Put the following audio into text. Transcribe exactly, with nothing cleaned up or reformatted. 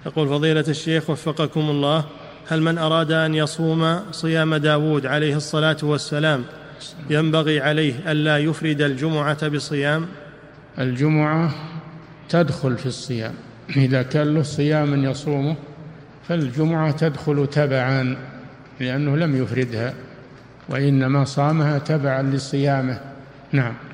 يقول فضيلة الشيخ وفقكم الله، هل من أراد أن يصوم صيام داود عليه الصلاة والسلام ينبغي عليه ألا يفرد الجمعة بصيام؟ الجمعة تدخل في الصيام، إذا كان له صيام يصومه فالجمعة تدخل تبعا، لأنه لم يفردها وإنما صامها تبعا لصيامه. نعم.